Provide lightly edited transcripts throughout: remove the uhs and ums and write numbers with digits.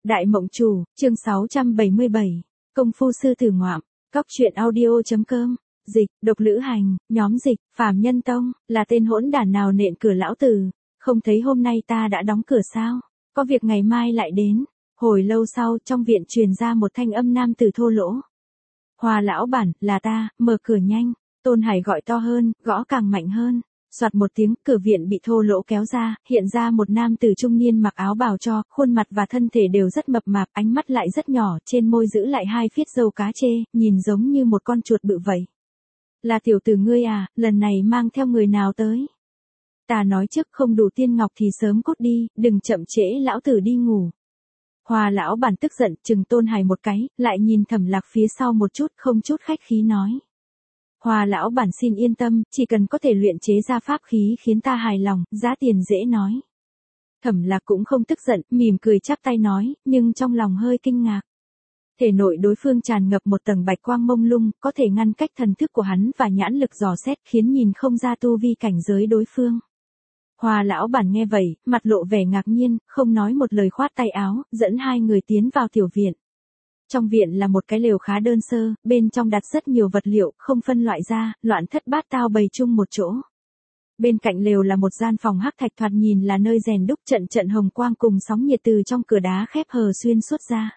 Đại Mộng Chủ, chương 677, Công phu sư tử ngoạm, Cóc truyện audio.com, dịch, độc lữ hành, nhóm dịch, Phàm Nhân Tông, là tên hỗn đản nào nện cửa lão tử, không thấy hôm nay ta đã đóng cửa sao, có việc ngày mai lại đến. Hồi lâu sau, trong viện truyền ra một thanh âm nam tử thô lỗ. Hoa lão bản, là ta, mở cửa nhanh. Tôn Hải gọi to hơn, gõ càng mạnh hơn. Soạt một tiếng, cửa viện bị thô lỗ kéo ra, hiện ra một nam tử trung niên mặc áo bào cho, khuôn mặt và thân thể đều rất mập mạp, ánh mắt lại rất nhỏ, trên môi giữ lại hai phiết râu cá chê, nhìn giống như một con chuột bự vậy. Là tiểu tử ngươi à, lần này mang theo người nào tới? Ta nói trước không đủ tiên ngọc thì sớm cút đi, đừng chậm trễ lão tử đi ngủ. Hoa lão bản tức giận, chừng Tôn Hải một cái, lại nhìn Thẩm Lạc phía sau một chút, không chút khách khí nói. Hoa lão bản xin yên tâm, chỉ cần có thể luyện chế ra pháp khí khiến ta hài lòng, giá tiền dễ nói. Thẩm Lạc cũng không tức giận, mỉm cười chắp tay nói, nhưng trong lòng hơi kinh ngạc. Thể nội đối phương tràn ngập một tầng bạch quang mông lung, có thể ngăn cách thần thức của hắn và nhãn lực dò xét khiến nhìn không ra tu vi cảnh giới đối phương. Hoa lão bản nghe vậy, mặt lộ vẻ ngạc nhiên, không nói một lời khoát tay áo, dẫn hai người tiến vào tiểu viện. Trong viện là một cái lều khá đơn sơ, bên trong đặt rất nhiều vật liệu, không phân loại ra, loạn thất bát tao bày chung một chỗ. Bên cạnh lều là một gian phòng hắc thạch thoạt nhìn là nơi rèn đúc trận trận hồng quang cùng sóng nhiệt từ trong cửa đá khép hờ xuyên suốt ra.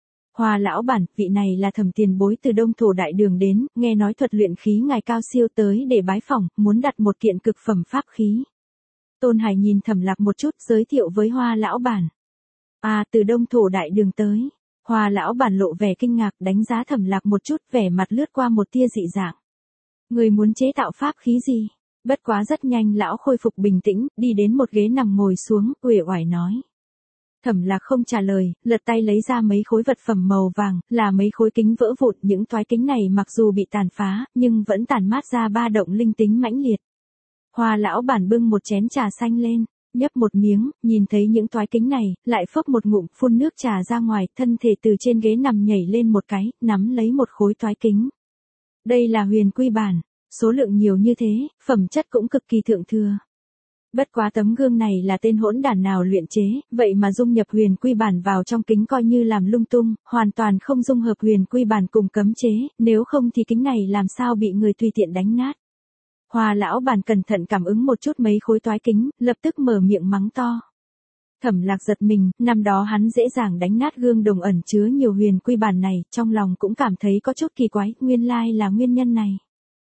Hoa lão bản, vị này là Thẩm tiền bối từ Đông Thổ Đại Đường đến, nghe nói thuật luyện khí ngài cao siêu tới để bái phỏng, muốn đặt một kiện cực phẩm pháp khí. Tôn Hải nhìn Thẩm Lạc một chút giới thiệu với Hoa lão bản. À, từ Đông Thổ Đại Đường tới. Hoa lão bản lộ vẻ kinh ngạc, đánh giá Thẩm Lạc một chút, vẻ mặt lướt qua một tia dị dạng. Người muốn chế tạo pháp khí gì? Bất quá rất nhanh lão khôi phục bình tĩnh, đi đến một ghế nằm ngồi xuống, uể oải nói. Thẩm Lạc không trả lời, lật tay lấy ra mấy khối vật phẩm màu vàng, là mấy khối kính vỡ vụn, những toái kính này mặc dù bị tàn phá, nhưng vẫn tản mát ra ba động linh tính mãnh liệt. Hoa lão bản bưng một chén trà xanh lên, nhấp một miếng, nhìn thấy những toái kính này, lại phốc một ngụm, phun nước trà ra ngoài, thân thể từ trên ghế nằm nhảy lên một cái, nắm lấy một khối toái kính. Đây là huyền quy bản, số lượng nhiều như thế, phẩm chất cũng cực kỳ thượng thừa. Bất quá tấm gương này là tên hỗn đản nào luyện chế, vậy mà dung nhập huyền quy bản vào trong kính coi như làm lung tung, hoàn toàn không dung hợp huyền quy bản cùng cấm chế, nếu không thì kính này làm sao bị người tùy tiện đánh nát. Hoa lão bản cẩn thận cảm ứng một chút mấy khối toái kính, lập tức mở miệng mắng to. Thẩm Lạc giật mình, năm đó hắn dễ dàng đánh nát gương đồng ẩn chứa nhiều huyền quy bản này, trong lòng cũng cảm thấy có chút kỳ quái, nguyên lai là nguyên nhân này.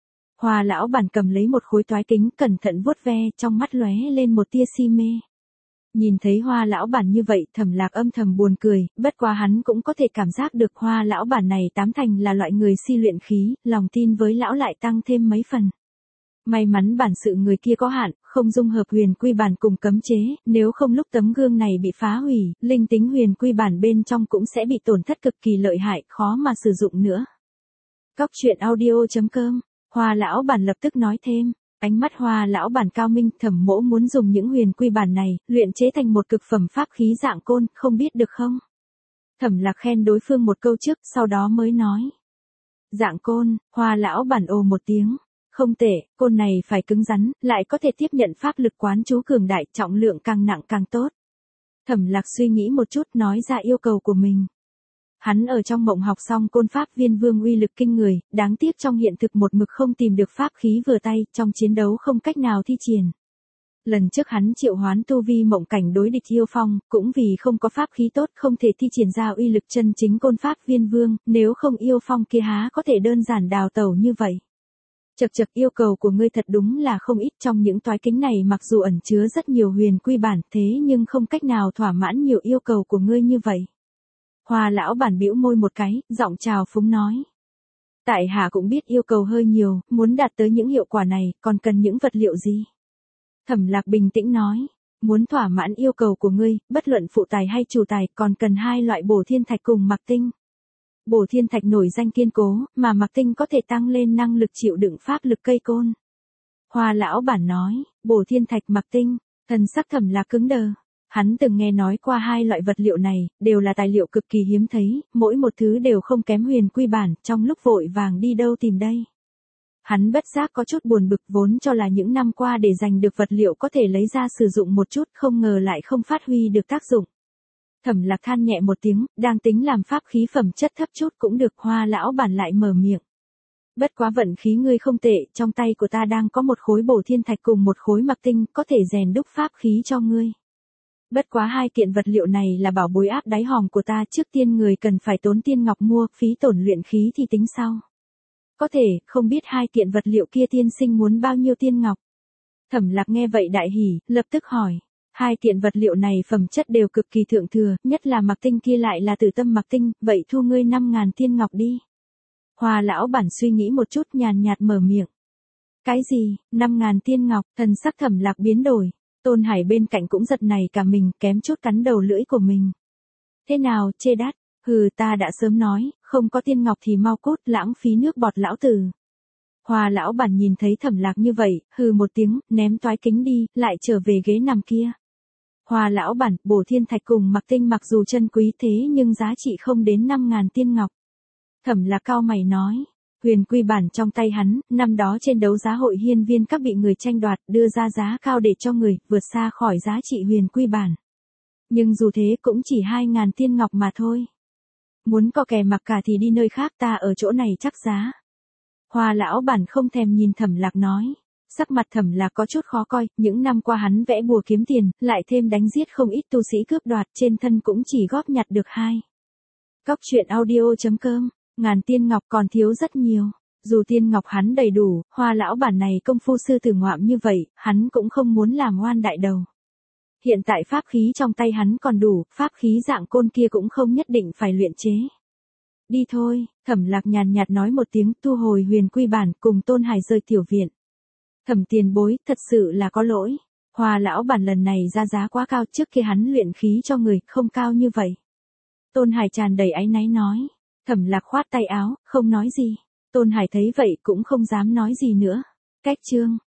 Hoa lão bản cầm lấy một khối toái kính, cẩn thận vuốt ve, trong mắt lóe lên một tia si mê. Nhìn thấy Hoa lão bản như vậy, Thẩm Lạc âm thầm buồn cười, bất quá hắn cũng có thể cảm giác được Hoa lão bản này tám thành là loại người si luyện khí, lòng tin với lão lại tăng thêm mấy phần. May mắn bản sự người kia có hạn, không dung hợp huyền quy bản cùng cấm chế, nếu không lúc tấm gương này bị phá hủy, linh tính huyền quy bản bên trong cũng sẽ bị tổn thất cực kỳ lợi hại, khó mà sử dụng nữa. Cóc truyện audio.com, Hoa lão bản lập tức nói thêm, ánh mắt Hoa lão bản cao minh, Thẩm mỗ muốn dùng những huyền quy bản này, luyện chế thành một cực phẩm pháp khí dạng côn, không biết được không? Thẩm Lạc khen đối phương một câu trước, sau đó mới nói. Dạng côn, Hoa lão bản ồ một tiếng. Không tệ, côn này phải cứng rắn, lại có thể tiếp nhận pháp lực quán chú cường đại, trọng lượng càng nặng càng tốt. Thẩm Lạc suy nghĩ một chút nói ra yêu cầu của mình. Hắn ở trong mộng học xong côn pháp Viên Vương uy lực kinh người, đáng tiếc trong hiện thực một mực không tìm được pháp khí vừa tay, trong chiến đấu không cách nào thi triển. Lần trước hắn triệu hoán tu vi mộng cảnh đối địch Yêu Phong, cũng vì không có pháp khí tốt không thể thi triển ra uy lực chân chính côn pháp Viên Vương, nếu không Yêu Phong kia há có thể đơn giản đào tẩu như vậy. Chậc chậc, yêu cầu của ngươi thật đúng là không ít, trong những toái kính này mặc dù ẩn chứa rất nhiều huyền quy bản thế nhưng không cách nào thỏa mãn nhiều yêu cầu của ngươi như vậy. Hoa lão bản bĩu môi một cái, giọng trào phúng nói. Tại hạ cũng biết yêu cầu hơi nhiều, muốn đạt tới những hiệu quả này, còn cần những vật liệu gì? Thẩm Lạc bình tĩnh nói, muốn thỏa mãn yêu cầu của ngươi, bất luận phụ tài hay chủ tài, còn cần hai loại bổ thiên thạch cùng mặc tinh. Bổ thiên thạch nổi danh kiên cố, mà mặc tinh có thể tăng lên năng lực chịu đựng pháp lực cây côn. Hoa lão bản nói, bổ thiên thạch mặc tinh, thần sắc Thẩm Lạc cứng đờ. Hắn từng nghe nói qua hai loại vật liệu này, đều là tài liệu cực kỳ hiếm thấy, mỗi một thứ đều không kém huyền quy bản, trong lúc vội vàng đi đâu tìm đây. Hắn bất giác có chút buồn bực, vốn cho là những năm qua để giành được vật liệu có thể lấy ra sử dụng một chút, không ngờ lại không phát huy được tác dụng. Thẩm Lạc than nhẹ một tiếng, đang tính làm pháp khí phẩm chất thấp chút cũng được. Hoa lão bản lại mở miệng. Bất quá vận khí ngươi không tệ, trong tay của ta đang có một khối bổ thiên thạch cùng một khối mặc tinh, có thể rèn đúc pháp khí cho ngươi. Bất quá hai kiện vật liệu này là bảo bối áp đáy hòm của ta, trước tiên người cần phải tốn tiên ngọc mua, phí tổn luyện khí thì tính sau. Có thể, không biết hai kiện vật liệu kia tiên sinh muốn bao nhiêu tiên ngọc? Thẩm Lạc nghe vậy đại hỉ, lập tức hỏi. Hai kiện vật liệu này phẩm chất đều cực kỳ thượng thừa, nhất là mặc tinh kia lại là tử tâm mặc tinh, vậy thu ngươi 5.000 tiên ngọc đi. Hoa lão bản suy nghĩ một chút nhàn nhạt mở miệng. Cái gì, 5.000 tiên ngọc, thần sắc Thẩm Lạc biến đổi. Tôn Hải bên cạnh cũng giật nảy cả mình, kém chút cắn đầu lưỡi của mình. Thế nào, chê đắt? Hừ, ta đã sớm nói, không có tiên ngọc thì mau cút, lãng phí nước bọt lão tử. Hoa lão bản nhìn thấy Thẩm Lạc như vậy, hừ một tiếng, ném toái kính đi, lại trở về ghế nằm kia. Hoa lão bản, bổ thiên thạch cùng mặc tinh mặc dù chân quý thế nhưng giá trị không đến 5.000 tiên ngọc. Thẩm Lạc cao mày nói. Huyền quy bản trong tay hắn, năm đó trên đấu giá hội hiên viên các bị người tranh đoạt, đưa ra giá cao để cho người, vượt xa khỏi giá trị huyền quy bản. Nhưng dù thế cũng chỉ 2.000 tiên ngọc mà thôi. Muốn có kẻ mặc cả thì đi nơi khác, ta ở chỗ này chắc giá. Hoa lão bản không thèm nhìn Thẩm Lạc nói. Sắc mặt Thẩm Lạc có chút khó coi, những năm qua hắn vẽ bùa kiếm tiền, lại thêm đánh giết không ít tu sĩ cướp đoạt, trên thân cũng chỉ góp nhặt được 2. Cóc truyện audio.com, ngàn tiên ngọc còn thiếu rất nhiều. Dù tiên ngọc hắn đầy đủ, Hoa lão bản này công phu sư tử ngoạm như vậy, hắn cũng không muốn làm ngoan đại đầu. Hiện tại pháp khí trong tay hắn còn đủ, pháp khí dạng côn kia cũng không nhất định phải luyện chế. Đi thôi, Thẩm Lạc nhàn nhạt nói một tiếng, thu hồi huyền quy bản, cùng Tôn Hải rời tiểu viện. Thẩm tiền bối, thật sự là có lỗi. Hoa lão bản lần này ra giá quá cao, trước khi hắn luyện khí cho người, không cao như vậy. Tôn Hải tràn đầy áy náy nói. Thẩm Lạc khoát tay áo, không nói gì. Tôn Hải thấy vậy cũng không dám nói gì nữa. Cách chương